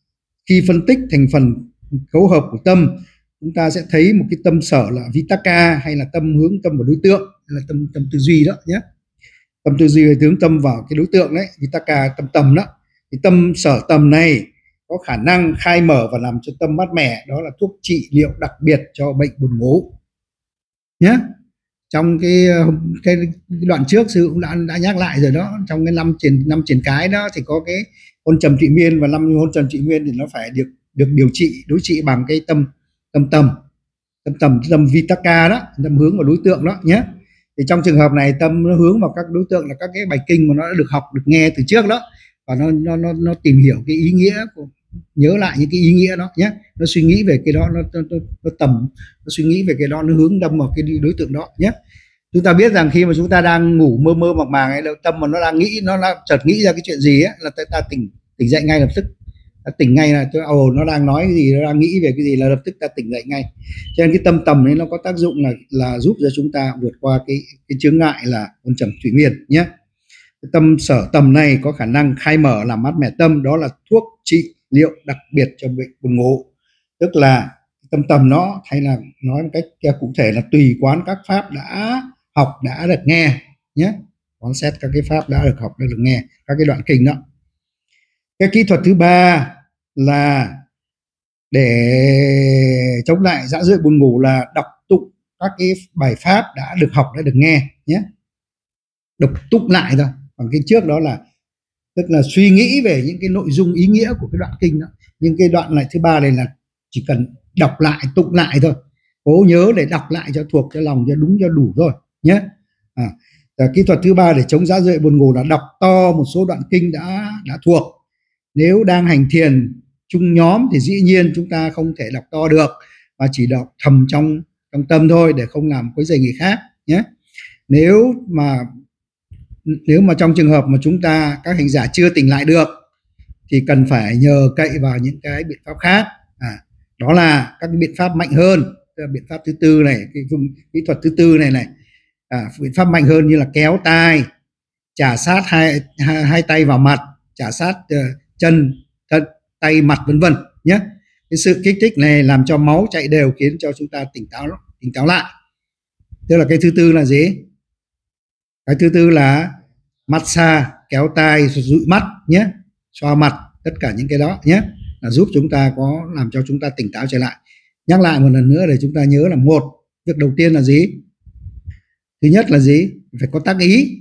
khi phân tích thành phần cấu hợp của tâm, chúng ta sẽ thấy một cái tâm sở là Vitakka, hay là tâm hướng tâm vào đối tượng, hay là tâm tâm tư duy đó nhé. Tâm tư duy hướng tâm vào cái đối tượng đấy, Vitakka tâm tầm đó. Thì tâm sở tầm này có khả năng khai mở và làm cho tâm mát mẻ, đó là thuốc trị liệu đặc biệt cho bệnh buồn ngủ nhé. Trong cái cái, cái đoạn trước sư cũng đã đã nhắc lại rồi đó, trong cái năm triển năm triển cái đó thì có cái hôn trầm trị miên, và năm hôn trầm trị miên thì nó phải được được điều trị đối trị bằng cái tâm tâm tầm tâm tầm tâm Vitakka đó, tâm hướng vào đối tượng đó nhé. Thì trong trường hợp này tâm nó hướng vào các đối tượng là các cái bài kinh mà nó đã được học được nghe từ trước đó, và nó nó nó, nó tìm hiểu cái ý nghĩa của, nhớ lại những cái ý nghĩa đó nhé, nó suy nghĩ về cái đó, nó, nó, nó, nó tầm nó suy nghĩ về cái đó, nó hướng đâm vào cái đối tượng đó nhé. Chúng ta biết rằng khi mà chúng ta đang ngủ mơ mơ màng màng ấy, tâm mà nó đang nghĩ, nó đang chợt nghĩ ra cái chuyện gì ấy, là ta, ta tỉnh tỉnh dậy ngay lập tức, ta tỉnh ngay là ồ nó đang nói cái gì, nó đang nghĩ về cái gì là lập tức ta tỉnh dậy ngay. Cho nên cái tâm tầm ấy nó có tác dụng là là giúp cho chúng ta vượt qua cái cái chướng ngại là hôn trầm thủy miên nhé. Tâm sở tầm này có khả năng khai mở làm mát mẻ tâm, đó là thuốc trị liệu đặc biệt cho bệnh buồn ngủ. Tức là tâm tầm nó, hay là nói một cách cụ thể là tùy quán các pháp đã học đã được nghe nhé, quán xét các cái pháp đã được học đã được nghe, các cái đoạn kinh đó. Cái kỹ thuật thứ ba là để chống lại dã rượi buồn ngủ là đọc tụng các cái bài pháp đã được học đã được nghe nhé, đọc tụng lại thôi. Còn cái trước đó là tức là suy nghĩ về những cái nội dung ý nghĩa của cái đoạn kinh đó. Nhưng cái đoạn này thứ ba này là chỉ cần đọc lại, tụng lại thôi, cố nhớ để đọc lại cho thuộc cho lòng, cho đúng cho đủ thôi nhé. À, và kỹ thuật thứ ba để chống rã rời buồn ngủ là đọc to một số đoạn kinh đã đã thuộc. Nếu đang hành thiền chung nhóm thì dĩ nhiên chúng ta không thể đọc to được, và chỉ đọc thầm trong trong tâm thôi để không làm quấy rầy người khác nhé. Nếu mà nếu mà trong trường hợp mà chúng ta các hành giả chưa tỉnh lại được thì cần phải nhờ cậy vào những cái biện pháp khác. À, đó là các biện pháp mạnh hơn, biện pháp thứ tư này, cái kỹ thuật thứ tư này này, à, biện pháp mạnh hơn như là kéo tai, chà sát hai hai, hai tay vào mặt, chà sát uh, chân, thân, tay, mặt vân vân nhé. Cái sự kích thích này làm cho máu chạy đều khiến cho chúng ta tỉnh táo tỉnh táo lại. Tức là cái thứ tư là gì? Cái thứ tư là massage, kéo tai, dụi mắt nhé, xoa mặt, tất cả những cái đó nhé, là giúp chúng ta có làm cho chúng ta tỉnh táo trở lại. Nhắc lại một lần nữa để chúng ta nhớ là một, việc đầu tiên là gì? Thứ nhất là gì? Phải có tác ý.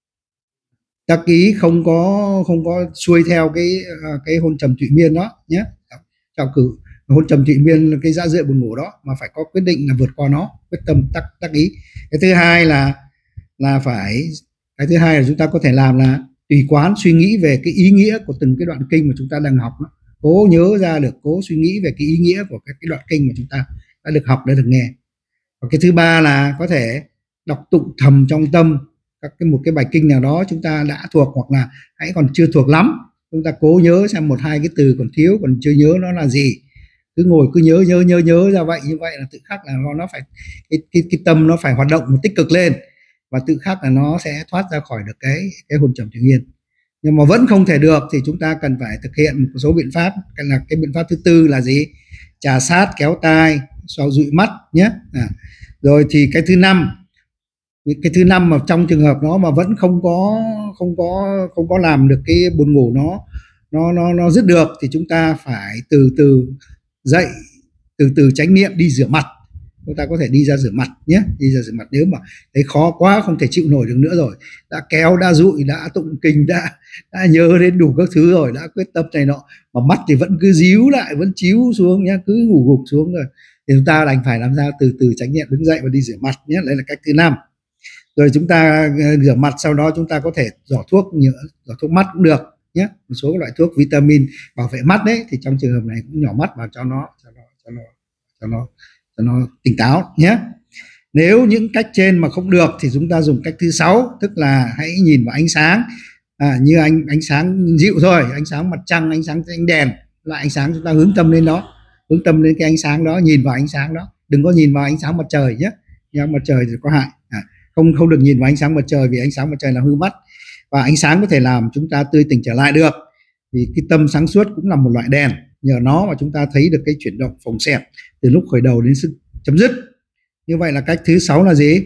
Tác ý không có không có xuôi theo cái cái hôn trầm thụy miên đó nhé. Trọng cử hôn trầm thụy miên, cái dã rượi buồn ngủ đó, mà phải có quyết định là vượt qua nó, quyết tâm tác tác ý. Cái thứ hai là là phải cái thứ hai là chúng ta có thể làm là tùy quán suy nghĩ về cái ý nghĩa của từng cái đoạn kinh mà chúng ta đang học đó. Cố nhớ ra được, cố suy nghĩ về cái ý nghĩa của các cái đoạn kinh mà chúng ta đã được học, đã được nghe. Và cái thứ ba là có thể đọc tụng thầm trong tâm các cái một cái bài kinh nào đó chúng ta đã thuộc, hoặc là hãy còn chưa thuộc lắm, chúng ta cố nhớ xem một hai cái từ còn thiếu, còn chưa nhớ nó là gì, cứ ngồi cứ nhớ nhớ nhớ nhớ ra vậy. Như vậy là tự khắc là nó nó phải cái, cái cái tâm nó phải hoạt động một tích cực lên, và tự khắc là nó sẽ thoát ra khỏi được cái cái hôn trầm thụy miên. Nhưng mà vẫn không thể được thì chúng ta cần phải thực hiện một số biện pháp. Cái là cái biện pháp thứ tư là gì? Chà sát, kéo tai, xoa dụi mắt nhé. À, rồi thì cái thứ năm, cái thứ năm mà trong trường hợp nó mà vẫn không có không có không có làm được cái buồn ngủ nó nó nó nó dứt được, thì chúng ta phải từ từ dậy, từ từ chánh niệm đi rửa mặt. Chúng ta có thể đi ra rửa mặt nhé, đi ra rửa mặt nếu mà thấy khó quá, không thể chịu nổi được nữa rồi, đã kéo, đã dụi, đã tụng kinh, đã đã nhớ đến đủ các thứ rồi, đã quyết tâm này nọ, mà mắt thì vẫn cứ díu lại, vẫn chíu xuống nhé, cứ ngủ gục xuống rồi, thì chúng ta đành phải làm sao từ từ chánh niệm đứng dậy và đi rửa mặt nhé. Đây là cách thứ năm. Rồi chúng ta rửa mặt, sau đó chúng ta có thể giỏ thuốc nhựa, giỏ thuốc mắt cũng được nhé, một số loại thuốc vitamin bảo vệ mắt đấy, thì trong trường hợp này cũng nhỏ mắt vào cho nó cho nó cho nó cho nó cho nó tỉnh táo nhé. Nếu những cách trên mà không được thì chúng ta dùng cách thứ sáu, tức là hãy nhìn vào ánh sáng, à, như ánh ánh sáng dịu thôi, ánh sáng mặt trăng, ánh sáng ánh đèn, loại ánh sáng chúng ta hướng tâm lên đó, hướng tâm lên cái ánh sáng đó, nhìn vào ánh sáng đó, đừng có nhìn vào ánh sáng mặt trời nhé, ánh mặt trời thì có hại. À, không không được nhìn vào ánh sáng mặt trời, vì ánh sáng mặt trời là hư mắt, và ánh sáng có thể làm chúng ta tươi tỉnh trở lại được, vì cái tâm sáng suốt cũng là một loại đèn, nhờ nó mà chúng ta thấy được cái chuyển động phồng xẹp từ lúc khởi đầu đến sự chấm dứt. Như vậy là cách thứ sáu là gì?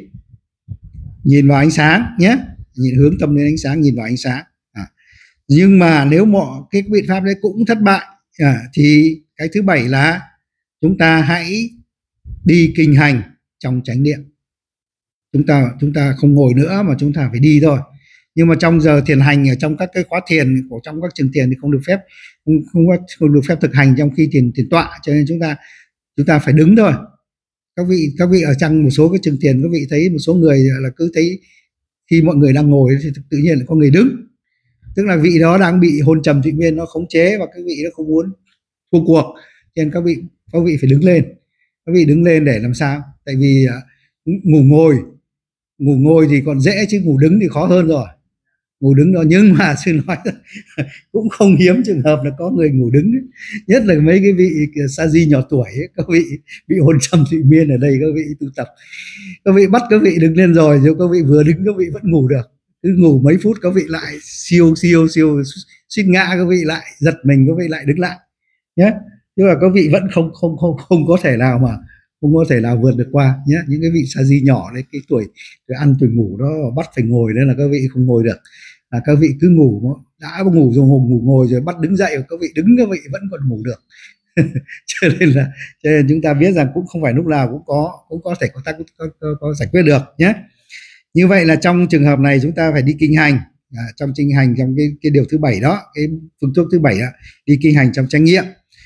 Nhìn vào ánh sáng nhé, nhìn hướng tâm đến ánh sáng, nhìn vào ánh sáng. À, nhưng mà nếu mọi cái biện pháp đấy cũng thất bại, à, thì cái thứ bảy là chúng ta hãy đi kinh hành trong chánh niệm. Chúng ta chúng ta không ngồi nữa mà chúng ta phải đi thôi. Nhưng mà trong giờ thiền hành, ở trong các cái khóa thiền của trong các trường thiền thì không được phép không, không, không được phép thực hành trong khi thiền thiền tọa, cho nên chúng ta chúng ta phải đứng thôi. Các vị các vị ở trong một số cái trường thiền, các vị thấy một số người là cứ thấy khi mọi người đang ngồi thì tự nhiên là có người đứng, tức là vị đó đang bị hôn trầm thụy miên nó khống chế, và các vị nó không muốn thua cuộc, cho nên các vị các vị phải đứng lên. Các vị đứng lên để làm sao? Tại vì ngủ ngồi ngủ ngồi thì còn dễ, chứ ngủ đứng thì khó hơn rồi. Ngủ đứng đó, nhưng mà sư nói cũng không hiếm trường hợp là có người ngủ đứng ấy. Nhất là mấy cái vị sa di nhỏ tuổi ấy, các vị bị hôn trầm thụy miên ở đây, các vị tu tập, các vị bắt các vị đứng lên rồi, nếu các vị vừa đứng các vị vẫn ngủ được, cứ ngủ mấy phút các vị lại siêu siêu siêu suýt ngã, các vị lại giật mình, các vị lại đứng lại nhé. Nhưng mà các vị vẫn không không không không có thể nào mà không có thể nào vượt được qua nhé. Những cái vị sa di nhỏ đấy, cái tuổi tuổi ăn tuổi ngủ đó bắt phải ngồi, nên là các vị không ngồi được, là các vị cứ ngủ, đã ngủ rồi ngủ, ngủ ngồi rồi bắt đứng dậy, các vị đứng các vị vẫn còn ngủ được. cho nên là cho nên chúng ta biết rằng cũng không phải lúc nào cũng có cũng có thể có tác có, có, có giải quyết được nhé. Như vậy là trong trường hợp này chúng ta phải đi kinh hành, à, trong kinh hành trong cái cái điều thứ bảy đó, cái phương thuốc thứ bảy đó, đi kinh hành trong chánh niệm.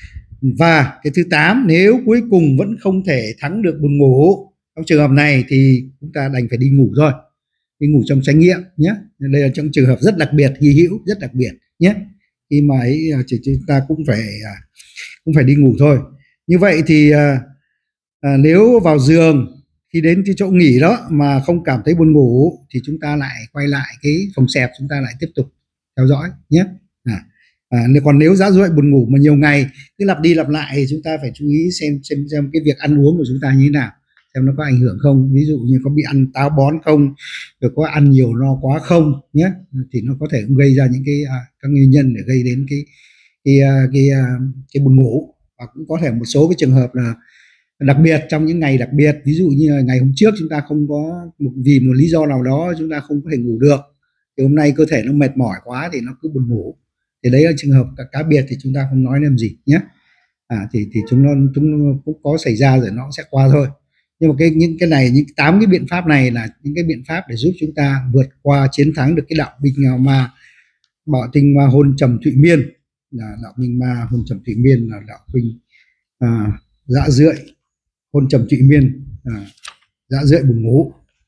Và cái thứ tám, nếu cuối cùng vẫn không thể thắng được buồn ngủ, trong trường hợp này thì chúng ta đành phải đi ngủ thôi. đi ngủ trong chánh niệm nhé. Đây là trong trường hợp rất đặc biệt, hy hữu, rất đặc biệt nhé. Khi mà ấy chỉ chúng ta cũng phải cũng phải đi ngủ thôi. Như vậy thì à, à, nếu vào giường khi đến cái chỗ nghỉ đó mà không cảm thấy buồn ngủ thì chúng ta lại quay lại cái phòng xẹp, chúng ta lại tiếp tục theo dõi nhé. À, à, còn nếu dã rượi buồn ngủ mà nhiều ngày cứ lặp đi lặp lại thì chúng ta phải chú ý xem xem xem cái việc ăn uống của chúng ta như thế nào, xem nó có ảnh hưởng không, ví dụ như có bị ăn táo bón không, rồi có ăn nhiều no quá không nhé, thì nó có thể gây ra những cái à, các nguyên nhân để gây đến cái cái cái, cái, cái buồn ngủ. Và cũng có thể một số cái trường hợp là đặc biệt trong những ngày đặc biệt, ví dụ như là ngày hôm trước chúng ta không có một, vì một lý do nào đó chúng ta không có thể ngủ được, thì hôm nay cơ thể nó mệt mỏi quá thì nó cứ buồn ngủ, thì đấy là trường hợp cá biệt thì chúng ta không nói làm gì nhé. À, thì thì chúng nó chúng cũng có xảy ra rồi, nó sẽ qua thôi. Nhưng mà cái những cái này, những tám cái biện pháp này là những cái biện pháp để giúp chúng ta vượt qua, chiến thắng được cái đạo binh ma bảo tinh ma hôn trầm thụy miên. Là đạo binh ma hôn trầm thụy miên là đạo binh à, dã rượi hôn trầm thụy miên, à, dã rượi buồn ngủ.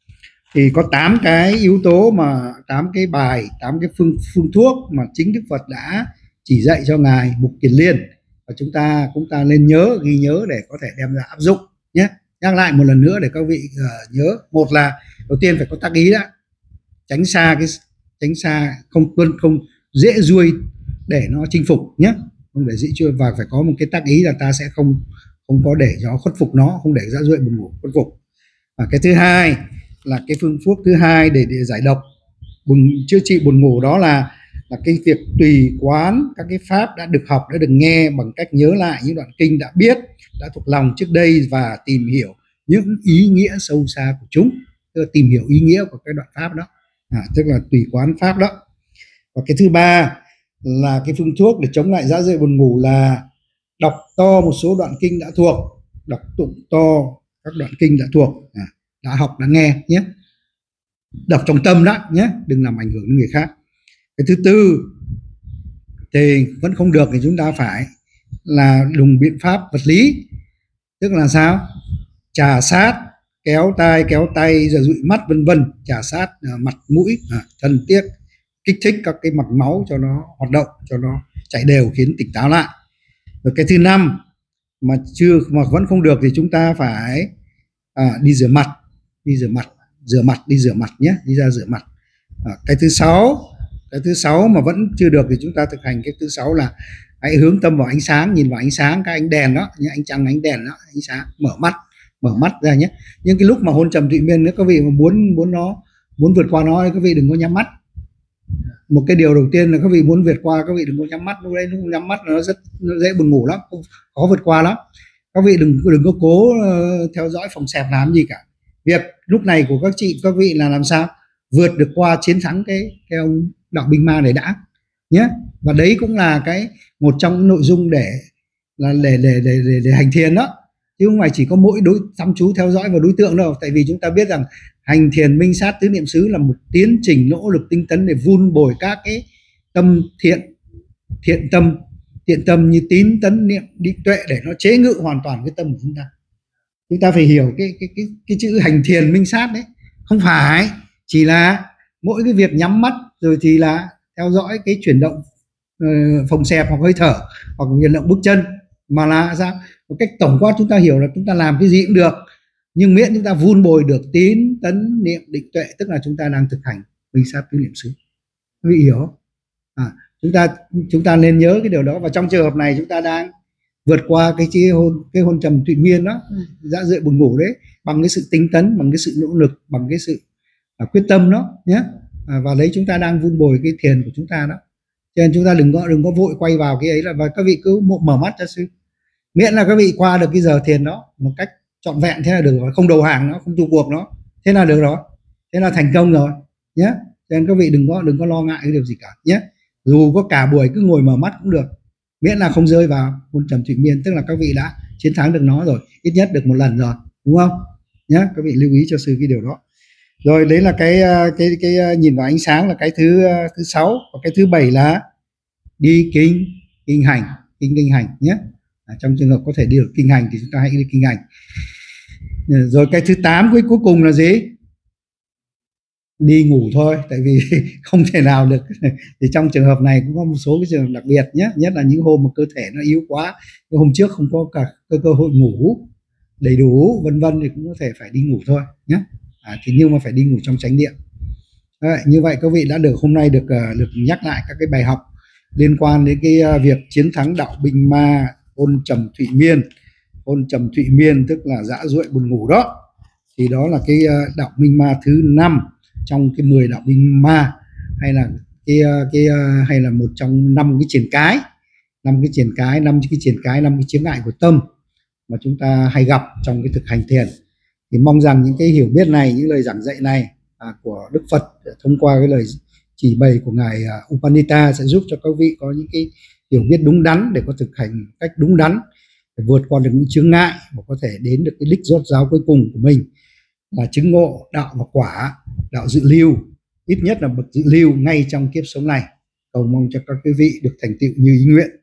Thì có tám cái yếu tố mà tám cái bài, tám cái phương phương thuốc mà chính Đức Phật đã chỉ dạy cho ngài Mục Kiền Liên, và chúng ta chúng ta nên nhớ, ghi nhớ để có thể đem ra áp dụng nhé. Nhắc lại một lần nữa để các vị uh, nhớ. Một là đầu tiên phải có tác ý đã, tránh xa cái tránh xa không tuân không dễ ruôi để nó chinh phục nhé, không để dễ chưa, và phải có một cái tác ý là ta sẽ không không có để cho khuất phục nó, không để dã rượi buồn ngủ khuất phục. Và cái thứ hai là cái phương thuốc thứ hai để, để giải độc buồn, chữa trị buồn ngủ, đó là là cái việc tùy quán các cái pháp đã được học, đã được nghe, bằng cách nhớ lại những đoạn kinh đã biết, đã thuộc lòng trước đây và tìm hiểu những ý nghĩa sâu xa của chúng, tức là tìm hiểu ý nghĩa của cái đoạn pháp đó, à, tức là tùy quán pháp đó. Và cái thứ ba là cái phương thuốc để chống lại dã rượi buồn ngủ là đọc to một số đoạn kinh đã thuộc, đọc tụng to các đoạn kinh đã thuộc, à, đã học đã nghe nhé, đọc trong tâm đó nhé, đừng làm ảnh hưởng đến người khác. Cái thứ tư thì vẫn không được thì chúng ta phải là dùng biện pháp vật lý, tức là sao, chà sát, kéo tai kéo tay, rồi dụi mắt vân vân, chà sát uh, mặt mũi, uh, thân tiếc, kích thích các cái mạch máu cho nó hoạt động, cho nó chảy đều, khiến tỉnh táo lại. Rồi cái thứ năm mà chưa mà vẫn không được thì chúng ta phải à, đi rửa mặt, đi rửa mặt, rửa mặt đi rửa mặt nhé, đi ra rửa mặt. À, cái thứ sáu, cái thứ sáu mà vẫn chưa được thì chúng ta thực hành cái thứ sáu là hãy hướng tâm vào ánh sáng, nhìn vào ánh sáng, cái ánh đèn đó, những ánh trăng, ánh đèn đó, ánh sáng, mở mắt, mở mắt ra nhé. Nhưng cái lúc mà hôn trầm thụy miên, nếu các vị mà muốn muốn nó muốn vượt qua nó, các vị đừng có nhắm mắt. Một cái điều đầu tiên là các vị muốn vượt qua, các vị đừng có nhắm mắt. Lúc đấy lúc nhắm mắt nó rất nó dễ buồn ngủ lắm, khó vượt qua lắm. Các vị đừng đừng có cố uh, theo dõi phòng xẹp làm gì cả. Việc lúc này của các chị các vị là làm sao vượt được qua, chiến thắng cái cái ông đạo binh ma này đã nhé. Và đấy cũng là cái một trong những nội dung để là để để để để, để hành thiền đó, chứ không phải chỉ có mỗi đối chăm chú theo dõi vào đối tượng đâu. Tại vì chúng ta biết rằng hành thiền minh sát tứ niệm xứ là một tiến trình nỗ lực tinh tấn để vun bồi các cái tâm thiện, thiện tâm, thiện tâm như tín tấn niệm định tuệ để nó chế ngự hoàn toàn cái tâm của chúng ta. Chúng ta phải hiểu cái cái cái cái chữ hành thiền minh sát đấy, không phải chỉ là mỗi cái việc nhắm mắt rồi thì là theo dõi cái chuyển động uh, phòng xẹp hoặc hơi thở hoặc chuyển động bước chân, mà là sao một cách tổng quát chúng ta hiểu là chúng ta làm cái gì cũng được, nhưng miễn chúng ta vun bồi được tín tấn niệm định tuệ, tức là chúng ta đang thực hành minh sát tứ niệm xứ. Quý vị hiểu không? À, chúng ta chúng ta nên nhớ cái điều đó. Và trong trường hợp này chúng ta đang vượt qua cái chi hôn cái hôn trầm thụy miên đó, dã rượi buồn ngủ đấy, bằng cái sự tinh tấn, bằng cái sự nỗ lực, bằng cái sự à, quyết tâm đó nhé. À, và đấy chúng ta đang vun bồi cái thiền của chúng ta đó. Cho nên chúng ta đừng có đừng có vội quay vào cái ấy, là và các vị cứ mở mắt cho sư, miễn là các vị qua được cái giờ thiền đó một cách trọn vẹn, thế là được rồi, không đầu hàng nó, không trụ cuộc nó, thế là được rồi, thế là thành công rồi nhé. Cho nên các vị đừng có đừng có lo ngại cái điều gì cả nhé. Dù có cả buổi cứ ngồi mở mắt cũng được, miễn là không rơi vào hôn trầm thụy miên, tức là các vị đã chiến thắng được nó rồi, ít nhất được một lần rồi, đúng không nhé. Các vị lưu ý cho sư cái điều đó. Rồi đấy là cái cái cái, cái nhìn vào ánh sáng là cái thứ thứ sáu. Và cái thứ bảy là đi kinh kinh hành, kinh kinh hành nhé. À, trong trường hợp có thể đi được kinh hành thì chúng ta hãy đi kinh hành. Rồi cái thứ tám cuối cuối cùng là gì? đi ngủ thôi, tại vì không thể nào được. Thì trong trường hợp này cũng có một số cái trường hợp đặc biệt nhé, nhất là những hôm mà cơ thể nó yếu quá, cái hôm trước không có cả cơ cơ hội ngủ đầy đủ vân vân thì cũng có thể phải đi ngủ thôi nhé. À, thì nhưng mà phải đi ngủ trong chánh niệm. Đấy, như vậy các vị đã được hôm nay được uh, được nhắc lại các cái bài học liên quan đến cái uh, việc chiến thắng đạo binh ma ôn trầm thụy miên. Ôn trầm thụy miên tức là dã duệ buồn ngủ đó, thì đó là cái uh, đạo binh ma thứ năm trong cái mười đạo binh ma, hay là cái uh, cái uh, hay là một trong năm cái triển cái, năm cái triển cái, năm cái triển cái, năm cái chướng ngại của tâm mà chúng ta hay gặp trong cái thực hành thiền. Thì mong rằng những cái hiểu biết này, những lời giảng dạy này à, của Đức Phật thông qua cái lời chỉ bày của ngài uh, Upanita sẽ giúp cho các vị có những cái hiểu biết đúng đắn để có thực hành cách đúng đắn, để vượt qua được những chướng ngại và có thể đến được cái đích rốt ráo cuối cùng của mình là chứng ngộ đạo và quả, đạo dự lưu, ít nhất là bậc dự lưu ngay trong kiếp sống này. Cầu mong cho các quý vị được thành tựu như ý nguyện.